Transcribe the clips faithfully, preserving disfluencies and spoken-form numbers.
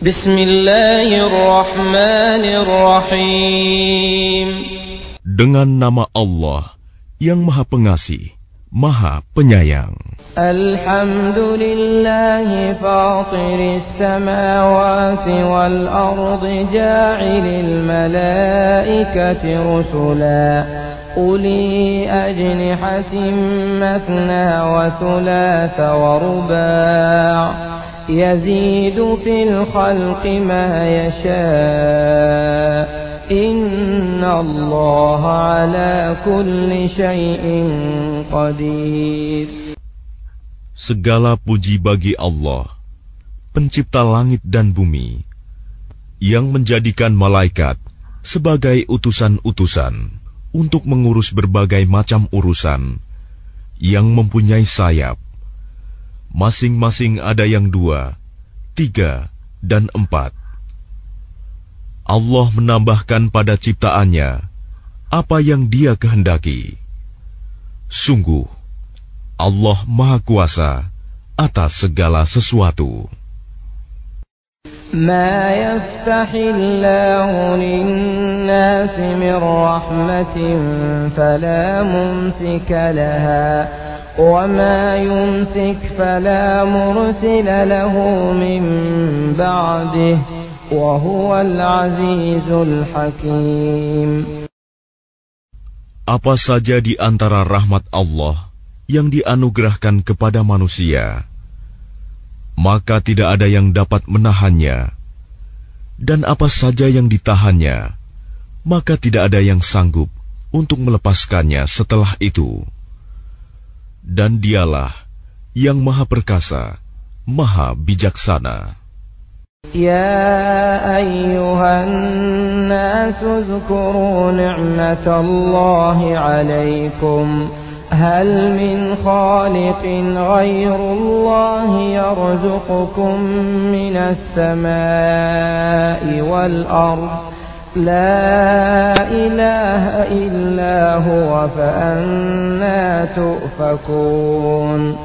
Bismillahirrahmanirrahim. Dengan nama Allah yang Maha Pengasih, Maha Penyayang. Alhamdulillahi fatiris samawati wal ardi ja'ilil malaikati rusula uli ajnihatin mathna wa thulatha wa ruba' yazidu fil khalqi ma yasha' Inna Allah ala kulli syai'in qadir. Segala puji bagi Allah, pencipta langit dan bumi, yang menjadikan malaikat sebagai utusan-utusan untuk mengurus berbagai macam urusan, yang mempunyai sayap. Masing-masing ada yang dua, tiga, dan empat. Allah menambahkan pada ciptaannya apa yang Dia kehendaki. Sungguh, Allah Maha Kuasa atas segala sesuatu. Ma yaftahillahu lin-nasi min rahmatin fala mumsika laha wa ma yumsik fala mursila lahu min ba'dihi wa huwal azizul hakim. Apa saja di antara rahmat Allah yang dianugerahkan kepada manusia, maka tidak ada yang dapat menahannya, dan apa saja yang ditahannya, maka tidak ada yang sanggup untuk melepaskannya setelah itu. Dan Dialah yang Maha Perkasa, Maha Bijaksana. Ya ayyuhan nasu zkuru ni'matallahi alaikum hal min khaliqin ghayrullahi yarzuqukum minas samai wal ard la ilaha illa huwa fa anna tu'fakun.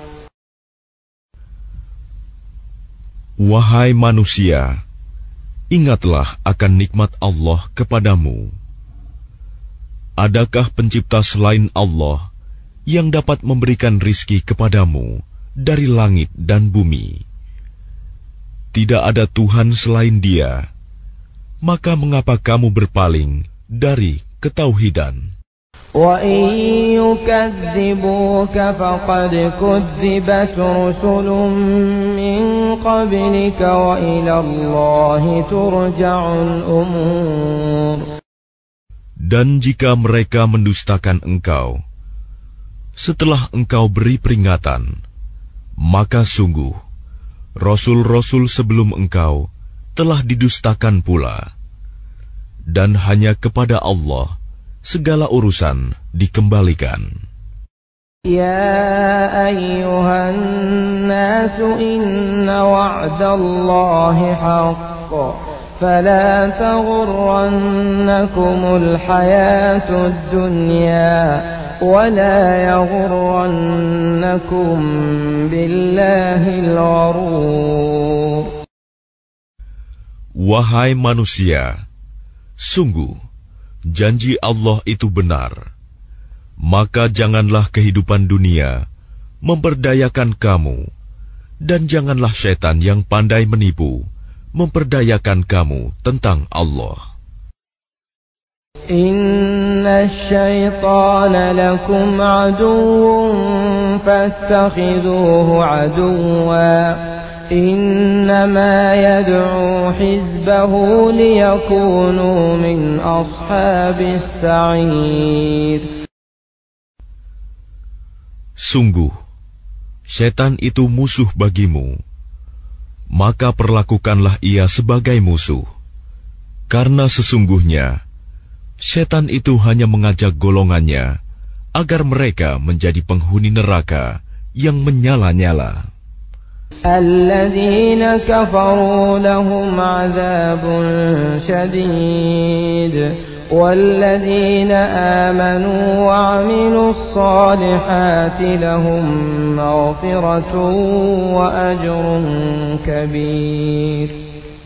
Wahai manusia, ingatlah akan nikmat Allah kepadamu. Adakah pencipta selain Allah yang dapat memberikan rizki kepadamu dari langit dan bumi? Tidak ada Tuhan selain Dia, maka mengapa kamu berpaling dari ketauhidan? وَإِن يُكَذِّبُوكَ فَقَدْ كُذِّبَتْ رُسُلٌ مِّن قَبْلِكَ وَإِلَى اللَّهِ تُرْجَعُ الْأُمُورُ. Dan jika mereka mendustakan engkau, setelah engkau beri peringatan, maka sungguh, Rasul-Rasul sebelum engkau telah didustakan pula. Dan hanya kepada Allah segala urusan dikembalikan. Ya ayyuhan nasu inna wa'dallahi haqq fala taghurrannakumul hayatud dunya wala yaghurrannakum billahil gharur. Wahai manusia, sungguh janji Allah itu benar, maka janganlah kehidupan dunia memperdayakan kamu, dan janganlah syaitan yang pandai menipu memperdayakan kamu tentang Allah. Inna syaitana lakum aduwwun fattakhidhuhu aduwwa Innama yad'u hizbahu liyakunu min ashabis sa'ir. Sungguh, setan itu musuh bagimu, maka perlakukanlah ia sebagai musuh, karena sesungguhnya setan itu hanya mengajak golongannya agar mereka menjadi penghuni neraka yang menyala-nyala. Alladzina kafaru lahum 'adzabun syadid walladzina amanu wa 'amilus salihati lahum maghfiratun wa ajrun kabir.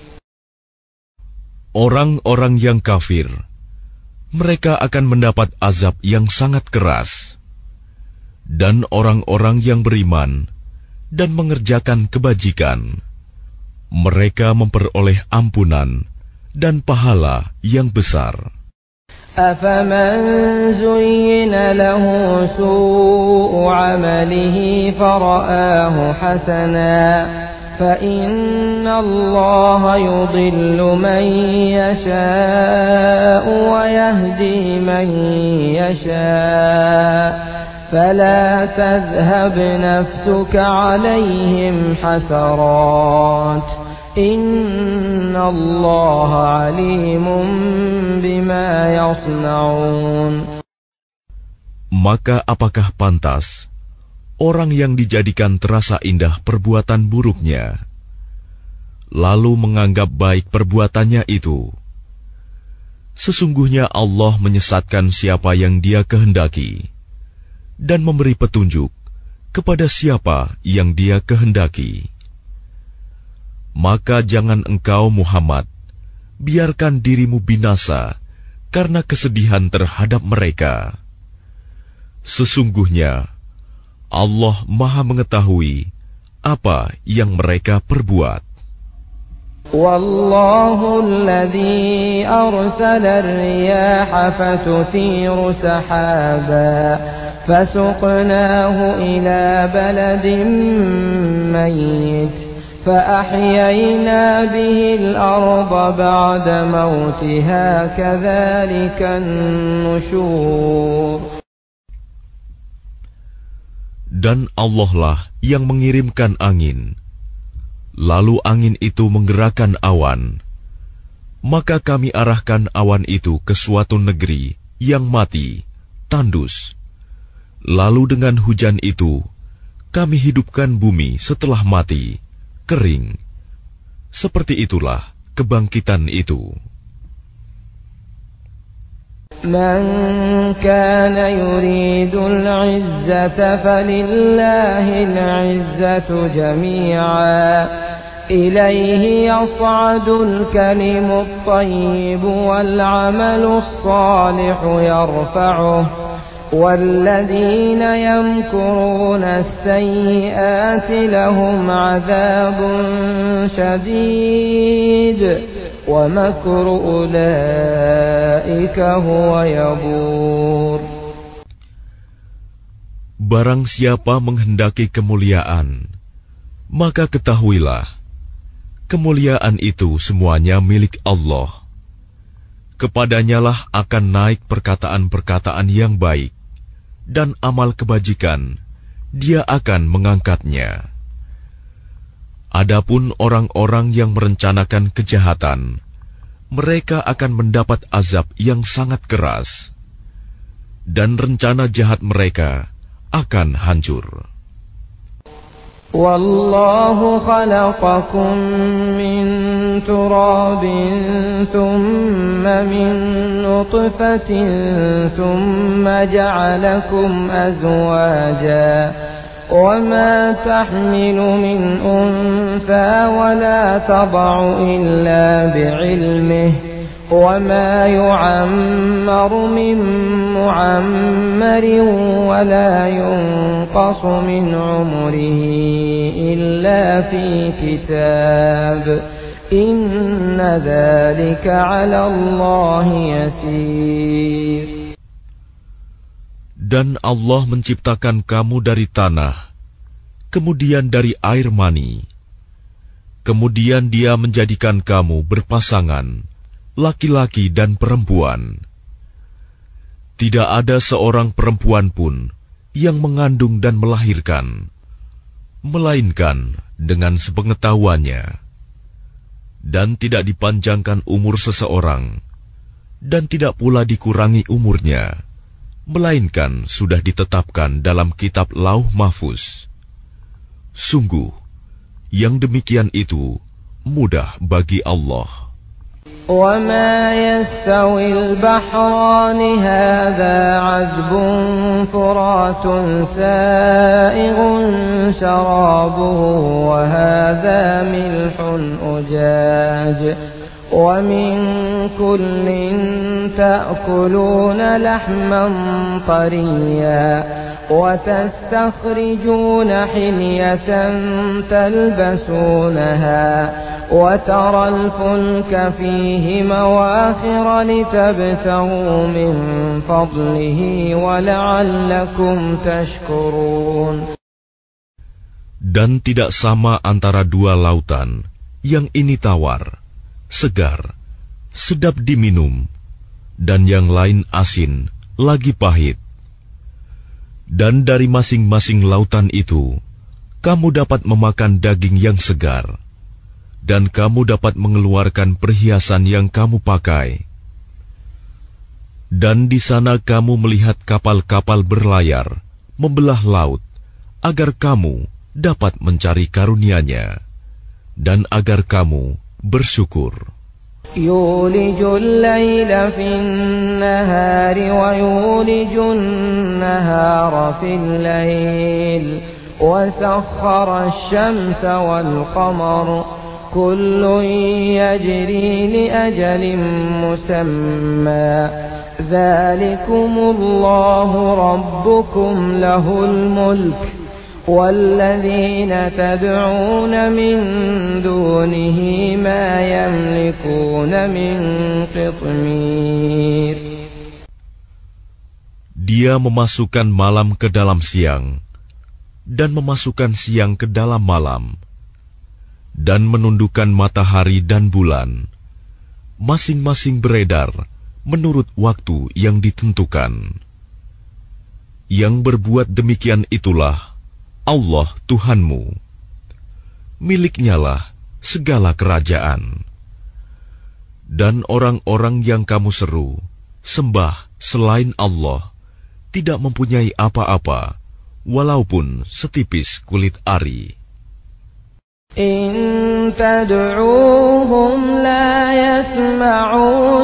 Orang-orang yang kafir, mereka akan mendapat azab yang sangat keras. Dan orang-orang yang beriman dan mengerjakan kebajikan, mereka memperoleh ampunan dan pahala yang besar. أَفَمَنْ زُيِّنَ لَهُ سُوءُ عَمَلِهِ فَرَآهُ حَسَنًا فَإِنَّ اللَّهَ يُضِلُّ مَنْ يَشَاءُ وَيَهْدِي مَنْ يَشَاءُ فَلَا تَذْهَبْ نَفْسُكَ عَلَيْهِمْ حَسَرَاتٍ إِنَّ اللَّهَ عَلِيمٌ بِمَا يَصْنَعُونَ. Maka apakah pantas orang yang dijadikan terasa indah perbuatan buruknya, lalu menganggap baik perbuatannya itu? Sesungguhnya Allah menyesatkan siapa yang Dia kehendaki dan memberi petunjuk kepada siapa yang Dia kehendaki. Maka jangan engkau Muhammad biarkan dirimu binasa karena kesedihan terhadap mereka. Sesungguhnya Allah Maha mengetahui apa yang mereka perbuat. Wallahu alladhi arsala ar-riyaha fatuthiru sahaba fasuqnahu ila baladin mayyit فَأَحْيَيْنَا بِهِ الْأَرْضَ بَعْدَ مَوْتِهَا كَذَلِكَ النُّشُورُ. Dan Allah lah yang mengirimkan angin, lalu angin itu menggerakkan awan, maka kami arahkan awan itu ke suatu negeri yang mati, tandus. Lalu dengan hujan itu kami hidupkan bumi setelah mati, kering. Seperti itulah kebangkitan itu. Man kana yuridul izzata falillahil izzatu jami'a ilayhi yas'adul kalimut tayyibu wal 'amalus salihu yarfa'uhu وَالَّذِينَ يَمْكُرُونَ السَّيِّئَاتِ لَهُمْ عَذَابٌ شَدِيدٌ وَمَكْرُ أُولَئِكَ هُوَ يَبُورُ. Barang siapa menghendaki kemuliaan, maka ketahuilah, kemuliaan itu semuanya milik Allah. Kepadanyalah akan naik perkataan-perkataan yang baik, dan amal kebajikan, Dia akan mengangkatnya. Adapun orang-orang yang merencanakan kejahatan, mereka akan mendapat azab yang sangat keras, dan rencana jahat mereka akan hancur. Wallahu khalaqakum min turabin thumma min nutfatin thumma ja'alakum azwaja wa ma tahmilu min untha wa la tada'u illa bi'ilmihi وَمَا يُعَمَّرُ مِن مُّعَمَّرٍ وَلَا يُنقَصُ مِنْ عُمُرِهِ إِلَّا فِي كِتَابٍ إِنَّ ذَلِكَ عَلَى اللَّهِ يَسِيرٌ. Dan Allah menciptakan kamu dari tanah, kemudian dari air mani, kemudian Dia menjadikan kamu berpasangan, laki-laki dan perempuan. Tidak ada seorang perempuan pun yang mengandung dan melahirkan, melainkan dengan sepengetahuannya. Dan tidak dipanjangkan umur seseorang, dan tidak pula dikurangi umurnya, melainkan sudah ditetapkan dalam kitab Lauh Mahfuz. Sungguh, yang demikian itu mudah bagi Allah. وما يستوي البحران هذا عذب فرات سائغ شرابه وهذا ملح أجاج ومن كل تأكلون لحما طريا وتستخرجون حلية تلبسونها وترى الفلك فيه مواخر لتبتغوا من فضله ولعلكم تشكرون. Dan tidak sama antara dua lautan, yang ini tawar, segar, sedap diminum, dan yang lain asin, lagi pahit. Dan dari masing-masing lautan itu, kamu dapat memakan daging yang segar, dan kamu dapat mengeluarkan perhiasan yang kamu pakai. Dan di sana kamu melihat kapal-kapal berlayar, membelah laut, agar kamu dapat mencari karunia-Nya, dan agar kamu bersyukur. يولج الليل في النهار ويولج النهار في الليل وسخر الشمس والقمر كل يجري لأجل مسمى ذلكم الله ربكم له الملك والذين تدعون من دونه ما يملكون من قطمير. Dia memasukkan malam ke dalam siang dan memasukkan siang ke dalam malam dan menundukkan matahari dan bulan, masing-masing beredar menurut waktu yang ditentukan. Yang berbuat demikian itulah Allah Tuhanmu. Miliknyalah segala kerajaan. Dan orang-orang yang kamu seru, sembah selain Allah, tidak mempunyai apa-apa, walaupun setipis kulit ari. In tad'uuhum la yasma'u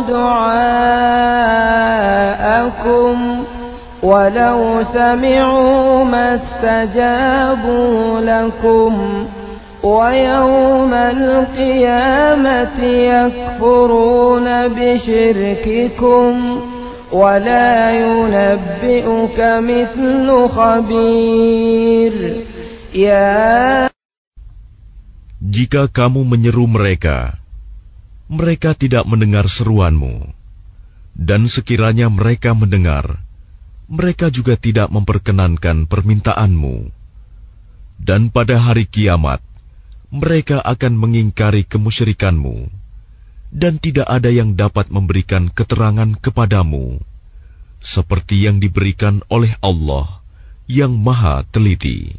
du'aakum walau sami'u mastajabu lakum wa yawmal qiyamati yakfuruna bisyirkikum wa la yunabbi'uka mithlu khabir. Ya, jika kamu menyeru mereka, mereka tidak mendengar seruanmu, dan sekiranya mereka mendengar, mereka juga tidak memperkenankan permintaanmu. Dan pada hari kiamat, mereka akan mengingkari kemusyrikanmu, dan tidak ada yang dapat memberikan keterangan kepadamu, seperti yang diberikan oleh Allah yang Maha Teliti.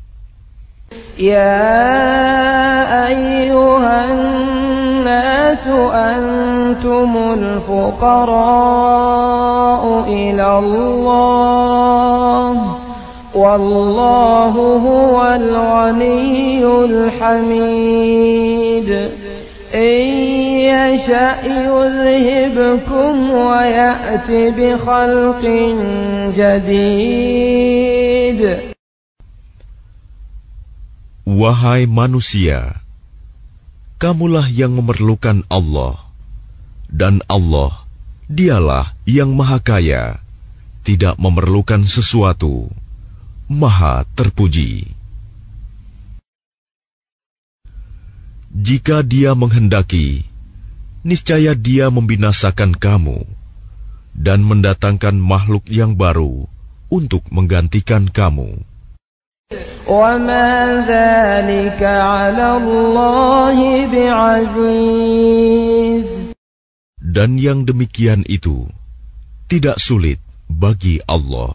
Ya ayyuhan nasu antumul fuqara'u ila Allah wallahu huwal ghaniyyul hamid. In yasha' yuzhibkum wa ya'ti bi khalqin jadid. Wahai manusia, kamulah yang memerlukan Allah, dan Allah, Dialah yang Maha Kaya, tidak memerlukan sesuatu, Maha Terpuji. Jika Dia menghendaki, niscaya Dia membinasakan kamu dan mendatangkan makhluk yang baru untuk menggantikan kamu. وَمَا ذَلِكَ عَلَى اللَّهِ بِعَزِيزٍ. Dan yang demikian itu tidak sulit bagi Allah.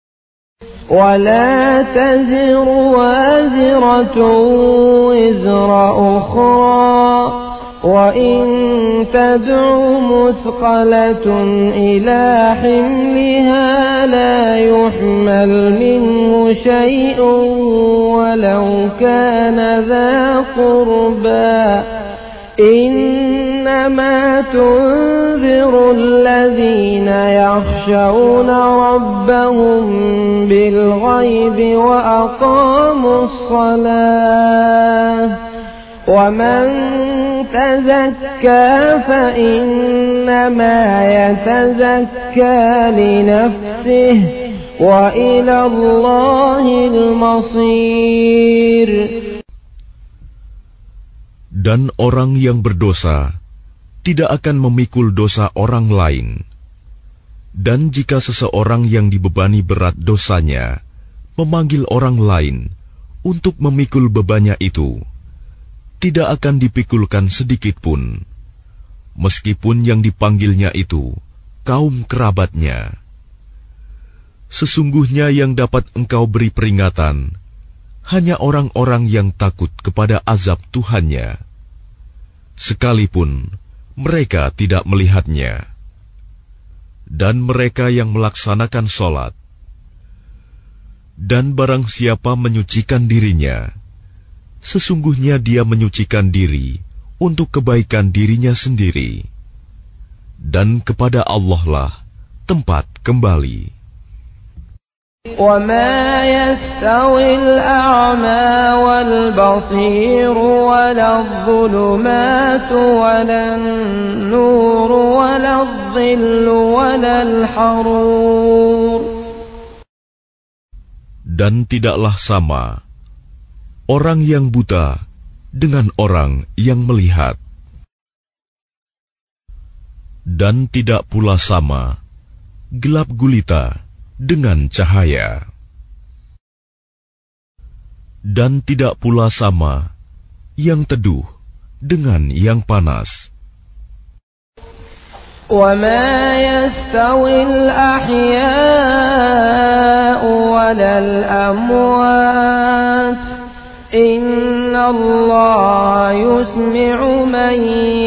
وَلَا تَزِرُ وَازِرَةٌ وِزْرَ أُخْرَى وَإِن تَدْعُ مُثْقَلَةٌ إِلَى حِمْلِهَا لَا يُحْمَلْ مِنْهُ شَيْءٌ وَلَوْ كَانَ ذَا قُرْبَى إِنَّمَا إنما تنذر الذين يخشون ربهم بالغيب وأقاموا الصلاة ومن تزكى فإنما يتزكى لنفسه وإلى الله المصير. Dan orang yang berdosa tidak akan memikul dosa orang lain. Dan jika seseorang yang dibebani berat dosanya memanggil orang lain untuk memikul bebannya itu, tidak akan dipikulkan sedikit pun, meskipun yang dipanggilnya itu kaum kerabatnya. Sesungguhnya yang dapat engkau beri peringatan hanya orang-orang yang takut kepada azab Tuhannya, sekalipun mereka tidak melihatnya. Dan mereka yang melaksanakan sholat, dan barang siapa menyucikan dirinya, sesungguhnya dia menyucikan diri untuk kebaikan dirinya sendiri, dan kepada Allah lah tempat kembali. وَمَا يَسْتَوِي الْأَعْمَى وَالْبَصِيرُ وَلَا الظُّلُمَاتُ وَلَا النُّورُ وَلَا الظِّلُّ وَلَا الْحَرُورُ. Dan tidaklah sama orang yang buta dengan orang yang melihat, dan tidak pula sama gelap gulita dengan cahaya, dan tidak pula sama yang teduh dengan yang panas. وَمَا يَسْتَوِي الْأَحْيَاءُ وَلَا الْأَمْوَاتُ إِنَّ اللَّهَ يُسْمِعُ مَن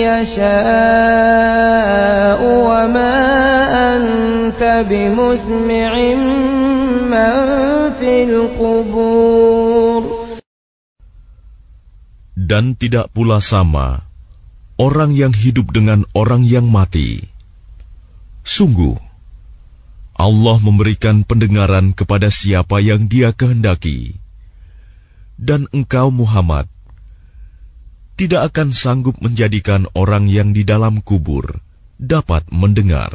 يَشَاءُ وَمَا أَنتَ بِمُسْمِعٍ مَّن فِي الْقُبُورِ. Dan tidak pula sama orang yang hidup dengan orang yang mati. Sungguh, Allah memberikan pendengaran kepada siapa yang Dia kehendaki, dan engkau Muhammad tidak akan sanggup menjadikan orang yang di dalam kubur dapat mendengar.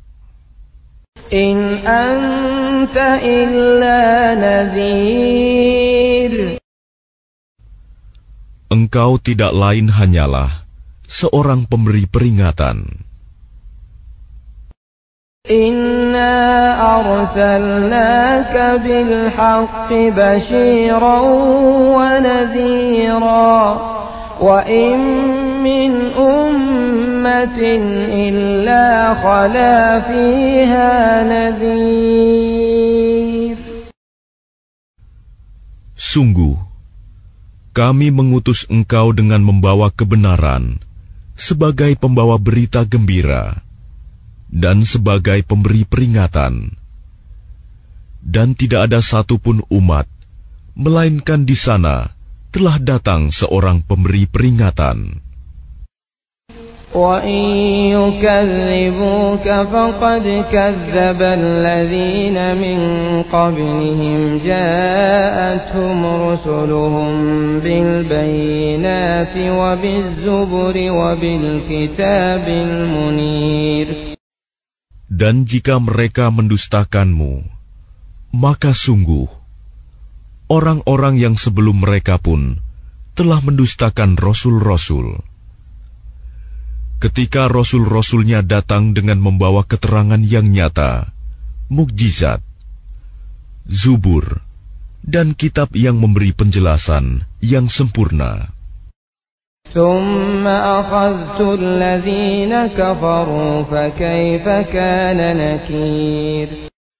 In anta illa nadhir. Engkau tidak lain hanyalah seorang pemberi peringatan. Inna arsalnaka bil haqqi bashiran wa nadhira wa in min ummatin illa khala fiha nadhir. Sungguh, kami mengutus engkau dengan membawa kebenaran sebagai pembawa berita gembira dan sebagai pemberi peringatan. Dan tidak ada satupun umat, melainkan di sana telah datang seorang pemberi peringatan. وَإِن يُكَذِّبُوكَ فَقَدْ كَذَّبَ الَّذِينَ مِن قَبْلِهِمْ جَاءَتْهُمْ رُسُلُهُم بِالْبَيِّنَاتِ وَبِالزُّبُرِ وَبِالْكِتَابِ الْمُنِيرِ. Dan jika mereka mendustakanmu, maka sungguh orang-orang yang sebelum mereka pun telah mendustakan rasul-rasul. Ketika rasul-rasulnya datang dengan membawa keterangan yang nyata, mukjizat, zubur, dan kitab yang memberi penjelasan yang sempurna. ثُمَّ أَخَذْتُ الَّذِينَ كَفَرُوا فَكَيْفَ كَانَ نَكِيرِ.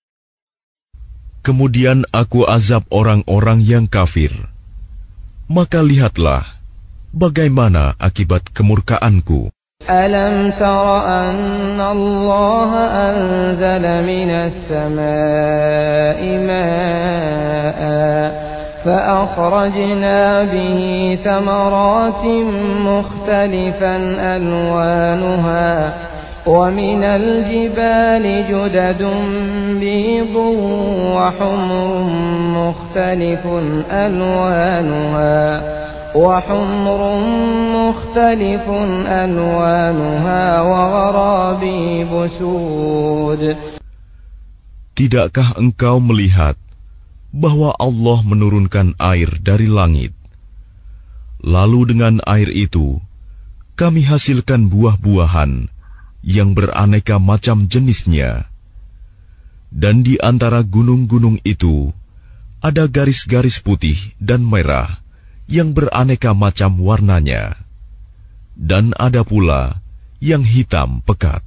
Kemudian aku azab orang-orang yang kafir. Maka lihatlah bagaimana akibat kemurkaanku. أَلَمْ تَرَ أَنَّ اللَّهَ أَنزَلَ مِنَ السَّمَاءِ مَاءً فأخرجنا به ثمرات مختلفا ألوانها ومن الجبال جدد بيض وحمر مختلف ألوانها وحمر مختلف ألوانها وغرابيب سود. Tidakkah engkau melihat bahwa Allah menurunkan air dari langit, lalu dengan air itu kami hasilkan buah-buahan yang beraneka macam jenisnya, dan di antara gunung-gunung itu ada garis-garis putih dan merah yang beraneka macam warnanya, dan ada pula yang hitam pekat.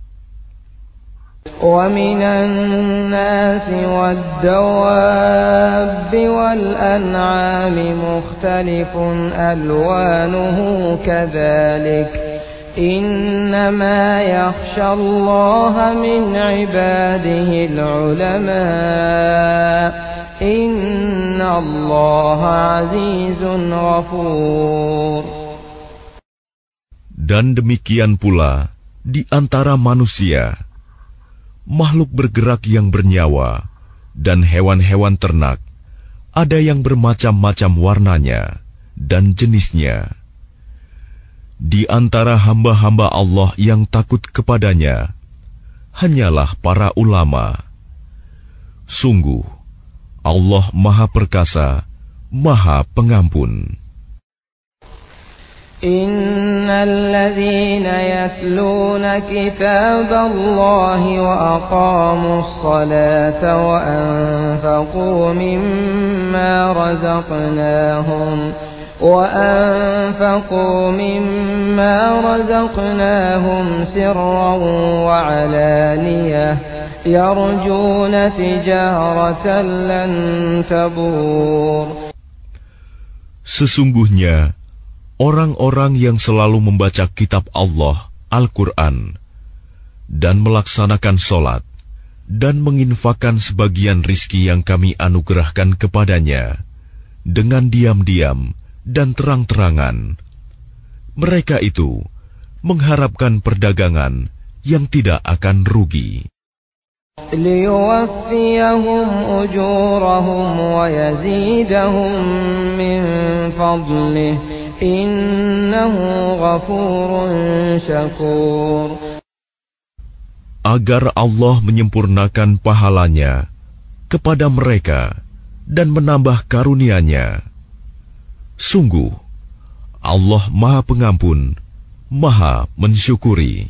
وَمِنَ النَّاسِ وَالدَّوَابِّ وَالْأَنْعَامِ مُخْتَلِفٌ أَلْوَانُهُ كَذَلِكَ إِنَّمَا يَخْشَى اللَّهَ مِنْ عِبَادِهِ الْعُلَمَاءُ إِنَّ اللَّهَ عَزِيزٌ غَفُورٌ. Dan demikian pula di antara manusia, makhluk bergerak yang bernyawa, dan hewan-hewan ternak, ada yang bermacam-macam warnanya dan jenisnya. Di antara hamba-hamba Allah yang takut kepadanya, hanyalah para ulama. Sungguh, Allah Maha Perkasa, Maha Pengampun. إن الذين يتلون كتاب الله وأقاموا الصلاة وأنفقوا مما رزقناهم وأنفقوا مما رزقناهم سرا وعلانية يرجون تجارة لن تبور. Sesungguhnya orang-orang yang selalu membaca kitab Allah, Al-Quran, dan melaksanakan sholat, dan menginfakkan sebagian rizki yang kami anugerahkan kepadanya, dengan diam-diam dan terang-terangan, mereka itu mengharapkan perdagangan yang tidak akan rugi. ليوفيهم أجورهم ويزيدهم من فضله إنه غفور شكور. Agar Allah menyempurnakan pahalanya kepada mereka dan menambah karunia-Nya. Sungguh, Allah Maha Pengampun, Maha Mensyukuri.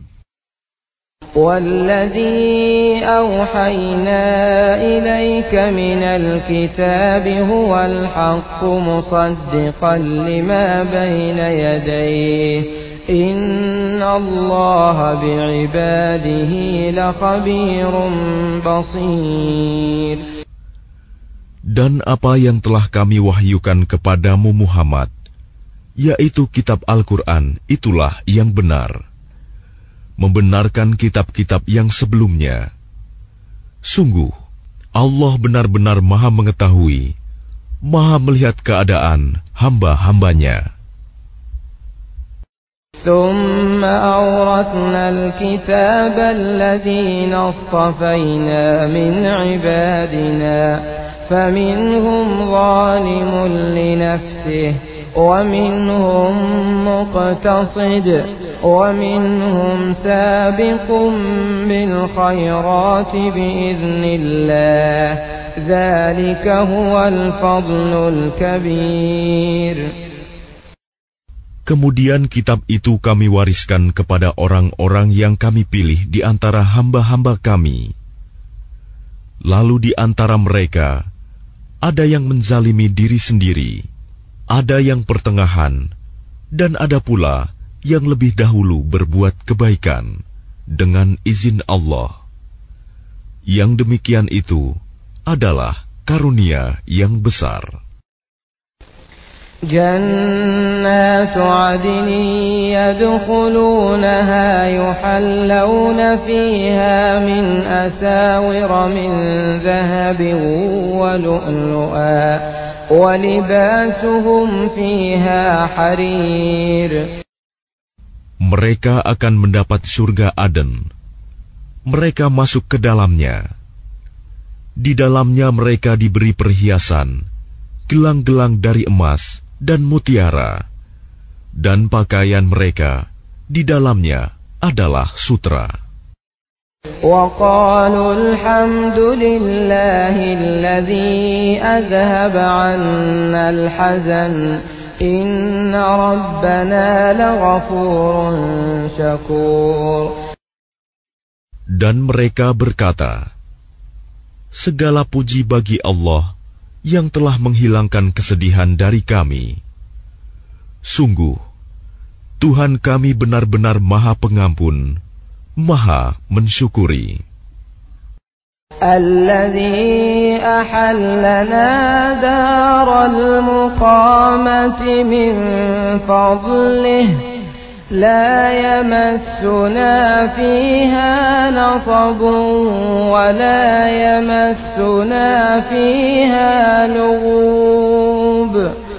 وَالَّذِي أَوْحَيْنَا إِلَيْكَ مِنَ الْكِتَابِ هُوَ الْحَقُّ مُصَدِّقًا لِمَا بَيْنَ يَدَيْهِ إِنَّ اللَّهَ بِعِبَادِهِ لَخَبِيرٌ بَصِيرٌ. Dan apa yang telah kami wahyukan kepadamu Muhammad, yaitu kitab Al-Quran, itulah yang benar, membenarkan kitab-kitab yang sebelumnya. Sungguh, Allah benar-benar Maha mengetahui, Maha melihat keadaan hamba-hambanya. ثُمَّ أَوْرَثْنَا الْكِتَابَ الَّذِينَ اصْطَفَيْنَا مِنْ عِبَادِنَا فَمِنْهُمْ ظَالِمٌ لِنَفْسِهِ وَمِنْهُمْ مُقْتَصِدٌ وَمِنْهُمْ سَابِقٌ بِالْخَيْرَاتِ بِإِذْنِ اللَّهِ ذَلِكَ هُوَ الْفَضْلُ الْكَبِيرُ. Kemudian kitab itu kami wariskan kepada orang-orang yang kami pilih di antara hamba-hamba kami. Lalu di antara mereka ada yang menzalimi diri sendiri, ada yang pertengahan, dan ada pula yang lebih dahulu berbuat kebaikan dengan izin Allah. Yang demikian itu adalah karunia yang besar. جنات عدن يدخلونها يحلون فيها من أساور من ذهب ولؤلؤا وَلِبَاسُهُمْ فِيهَا حَرِيرٌ. Mereka akan mendapat surga Aden. Mereka masuk ke dalamnya. Di dalamnya mereka diberi perhiasan, gelang-gelang dari emas dan mutiara, dan pakaian mereka di dalamnya adalah sutra. وَقَالُوا الْحَمْدُ لِلَّهِ الَّذِي أَذْهَبَ عَنَّا الْحَزَنَ إِنَّ رَبَّنَا لَغَفُورٌ شَكُورٌ. Dan mereka berkata, segala puji bagi Allah yang telah menghilangkan kesedihan dari kami. Sungguh, Tuhan kami benar-benar Maha Pengampun, Maha mensyukuri. الذي أحلنا دار المقامة من فضله لا يمسنا فيها نصب ولا يمسنا فيها لغوب.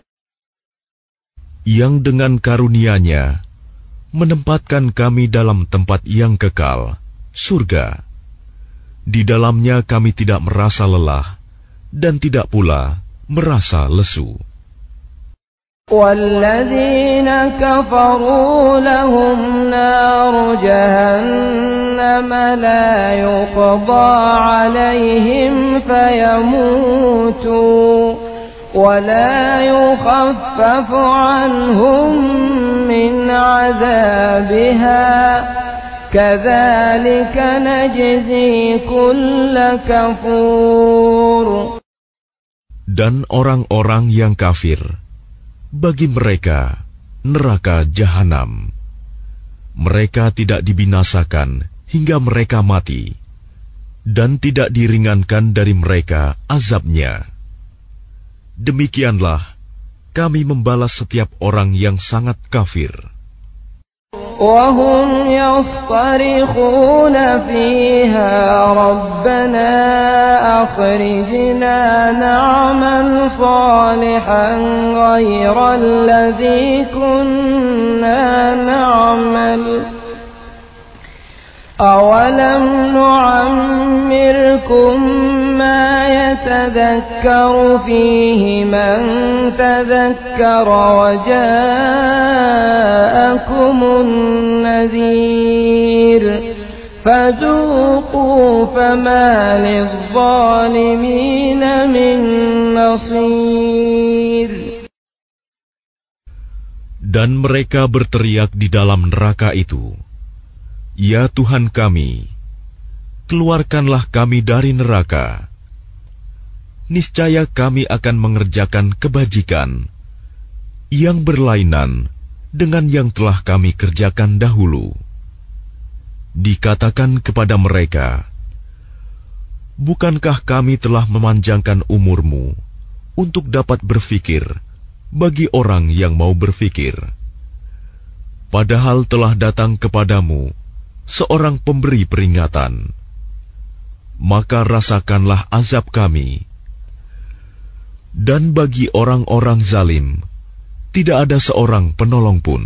Yang dengan karunia-Nya menempatkan kami dalam tempat yang kekal, surga. Di dalamnya kami tidak merasa lelah dan tidak pula merasa lesu. وَالَّذِينَ كَفَرُوا لَهُمْ نَارُ جَهَنَّمَ لَا يُقْضَى عَلَيْهِمْ فَيَمُوتُوا وَلَا يُخَفَّفُ عَنْهُمْ مِنْ عَذَابِهَا كَذَلِكَ نَجْزِي كُلَّ كَفُورٍ. Dan orang-orang yang kafir, bagi mereka neraka jahanam. Mereka tidak dibinasakan hingga mereka mati, dan tidak diringankan dari mereka azabnya. Demikianlah kami membalas setiap orang yang sangat kafir. وَهُمْ يَصْطَرِخُونَ فِيهَا رَبَّنَا أَخْرِجْنَا نَعْمَلْ صَالِحًا غَيْرَ الَّذِي كُنَّا نَعْمَلُ أَوَلَمْ نُعَمِّرْكُمْ مَا يَتَذَكَّرُ فِيهِ مَنْ تَذَكَّرَ وَجَاءَكُمُ النَّذِيرُ فَذُوقُوا فَمَا لِلظَّالِمِينَ مِنْ نَصِيرٍ. Dan mereka berteriak di dalam neraka itu, ya Tuhan kami, keluarkanlah kami dari neraka. Niscaya kami akan mengerjakan kebajikan yang berlainan dengan yang telah kami kerjakan dahulu. Dikatakan kepada mereka, bukankah kami telah memanjangkan umurmu untuk dapat berfikir bagi orang yang mau berfikir? Padahal telah datang kepadamu seorang pemberi peringatan. Maka rasakanlah azab kami. Dan bagi orang-orang zalim tidak ada seorang penolong pun.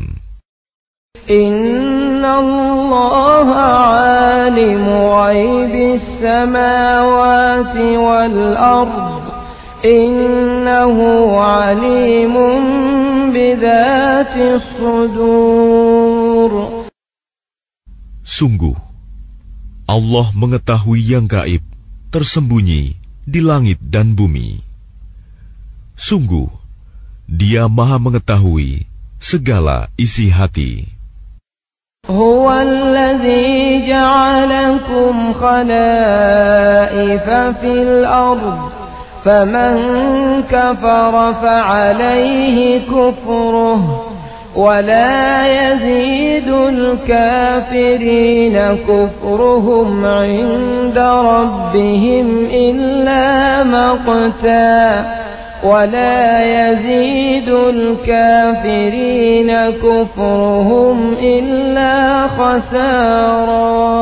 Inna Allah alimu ghaibis samawati wal ard. Innahu alimun bidzatis sudur. Sungguh, Allah mengetahui yang gaib, tersembunyi di langit dan bumi. Sungguh, Dia Maha mengetahui segala isi hati. Huwa alladhi ja'alakum khalaifa fil ard, faman kafara fa'alayhi kufruh. ولا يزيد الكافرين كفرهم عند ربهم إلا مقتا ولا يزيد الكافرين كفرهم إلا خسارا.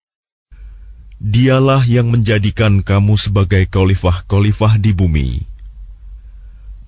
Dialah yang menjadikan kamu sebagai khalifah-khalifah di bumi,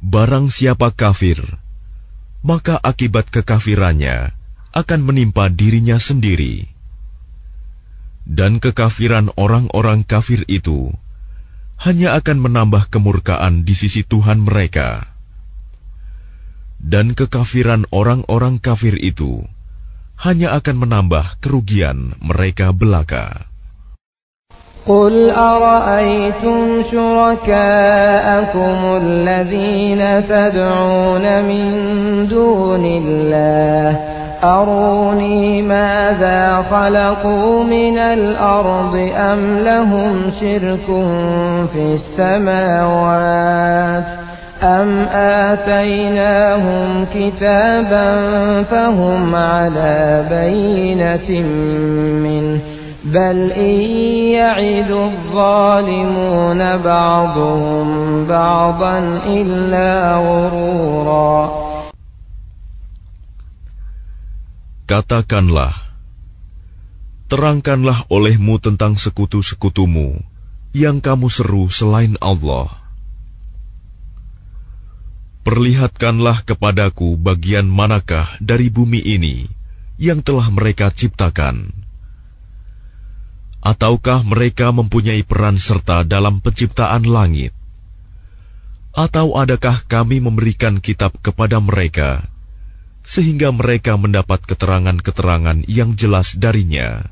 Barang siapa kafir, maka akibat kekafirannya akan menimpa dirinya sendiri. Dan kekafiran orang-orang kafir itu hanya akan menambah kemurkaan di sisi Tuhan mereka. Dan kekafiran orang-orang kafir itu hanya akan menambah kerugian mereka belaka. قل أرأيتم شركاءكم الذين تدعون من دون الله أروني ماذا خلقوا من الأرض أم لهم شرك في السماوات أم آتيناهم كتابا فهم على بينة منه بل إن يعد الظالمون بعضهم بعضا إلا غرورا. Katakanlah, terangkanlah olehmu tentang sekutu-sekutumu yang kamu seru selain Allah. Perlihatkanlah kepadaku bagian manakah dari bumi ini yang telah mereka ciptakan. Ataukah mereka mempunyai peran serta dalam penciptaan langit? Atau adakah kami memberikan kitab kepada mereka, sehingga mereka mendapat keterangan-keterangan yang jelas darinya?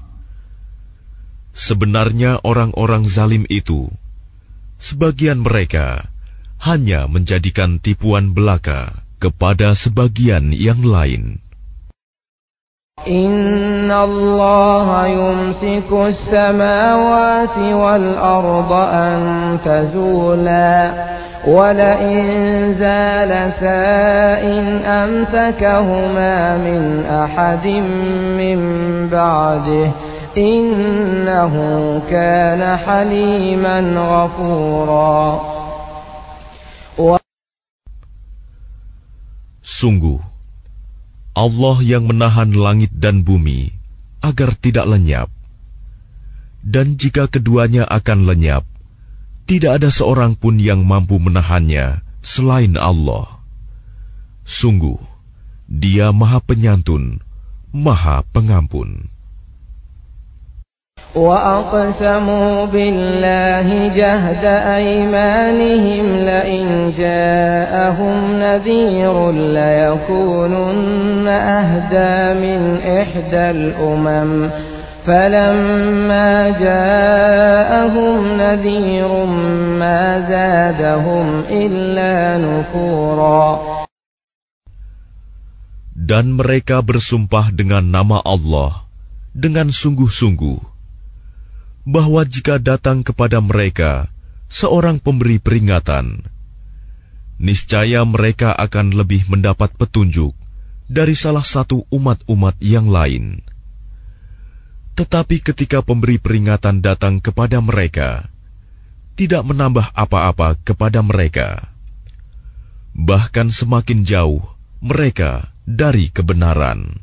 Sebenarnya orang-orang zalim itu, sebagian mereka hanya menjadikan tipuan belaka kepada sebagian yang lain. Inna Allah yumsiku as-samawati wal-arda an tazula wa la in zalata in amsakahuma min ahadin min ba'dihi innahu kana haliman ghafura. Sungguh, Allah yang menahan langit dan bumi agar tidak lenyap. Dan jika keduanya akan lenyap, tidak ada seorang pun yang mampu menahannya selain Allah. Sungguh, Dia Maha Penyantun, Maha Pengampun. وَأَقْسَمُوا بِاللَّهِ جَهْدَ أَيْمَانِهِمْ لَئِنْ جَاءَهُمْ نَذِيرٌ لَيَكُونُنَّ أَهْدَى مِنْ إِحْدَى الْأُمَمِ فَلَمَّا جَاءَهُمْ نَذِيرٌ مَا زَادَهُمْ إِلَّا نُفُورًا. Dan mereka bersumpah dengan nama Allah dengan sungguh-sungguh bahwa jika datang kepada mereka seorang pemberi peringatan, niscaya mereka akan lebih mendapat petunjuk dari salah satu umat-umat yang lain. Tetapi ketika pemberi peringatan datang kepada mereka, tidak menambah apa-apa kepada mereka, bahkan semakin jauh mereka dari kebenaran.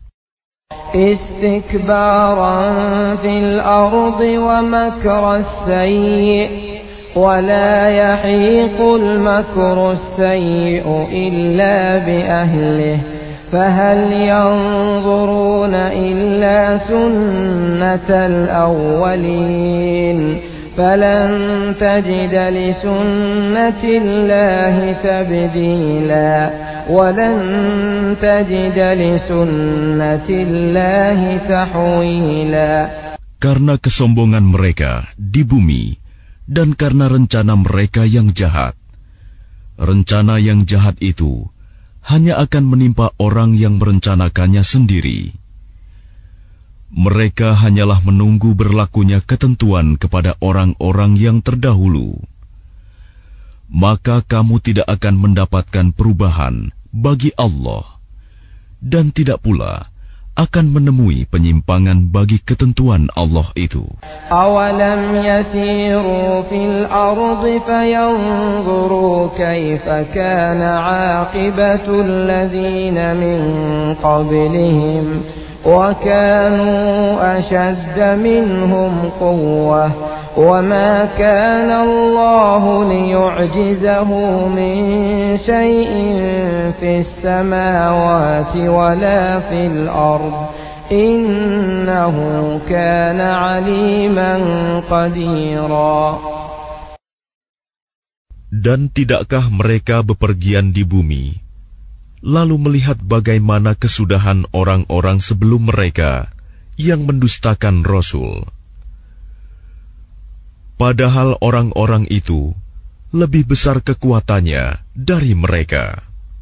استكبارا في الأرض ومكر السيء ولا يحيق المكر السيء إلا بأهله فهل ينظرون إلا سنة الأولين فلن تجد لسنة الله تبديلا وَلَن تَجِدَ لِسُنَّةِ اللَّهِ تَحْوِيلًا. Karena kesombongan mereka di bumi dan karena rencana mereka yang jahat. Rencana yang jahat itu hanya akan menimpa orang yang merencanakannya sendiri. Mereka hanyalah menunggu berlakunya ketentuan kepada orang-orang yang terdahulu. Maka kamu tidak akan mendapatkan perubahan bagi Allah, dan tidak pula akan menemui penyimpangan bagi ketentuan Allah itu. Awalam yasiru fil ardi fayanzuru kaifa kana aqibatul ladzina min qablihim wa kanu ashadda minhum quwwah وَمَا كَانَ اللَّهُ لِيُعْجِزَهُ مِنْ شَيْءٍ فِي السَّمَاوَاتِ وَلَا فِي الْأَرْضِ إِنَّهُ كَانَ عَلِيمًا قَدِيرًا. Dan tidakkah mereka bepergian di bumi, lalu melihat bagaimana kesudahan orang-orang sebelum mereka yang mendustakan Rasul? Padahal orang-orang itu lebih besar kekuatannya dari mereka.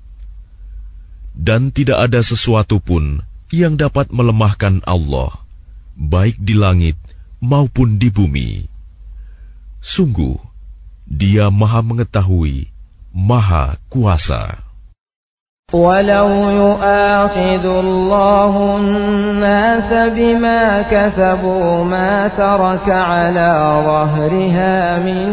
Dan tidak ada sesuatu pun yang dapat melemahkan Allah, baik di langit maupun di bumi. Sungguh, Dia Maha Mengetahui, Maha Kuasa. وَلَوْ يُؤَاخِذُ اللَّهُ النَّاسَ بِمَا كَسَبُوا مَا تَرَكَ عَلَى ظَهْرِهَا مِنْ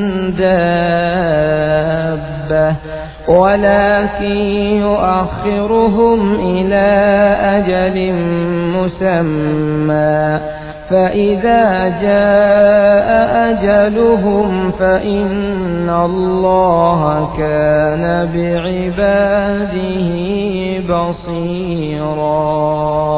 دَابَّةٍ وَلَكِنْ يُؤَخِّرُهُمْ إِلَى أَجَلٍ مُّسَمًّى فَإِذَا جَاءَ أَجَلُهُمْ فَإِنَّ اللَّهَ كَانَ بِعِبَادِهِ بَصِيرًا.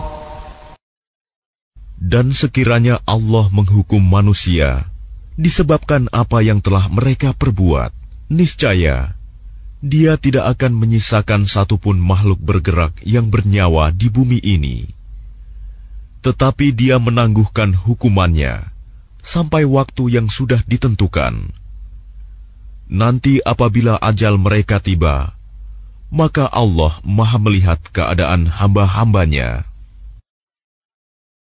Dan sekiranya Allah menghukum manusia disebabkan apa yang telah mereka perbuat, niscaya Dia tidak akan menyisakan satupun makhluk bergerak yang bernyawa di bumi ini. Tetapi Dia menangguhkan hukumannya sampai waktu yang sudah ditentukan. Nanti apabila ajal mereka tiba, maka Allah Maha melihat keadaan hamba-hambanya.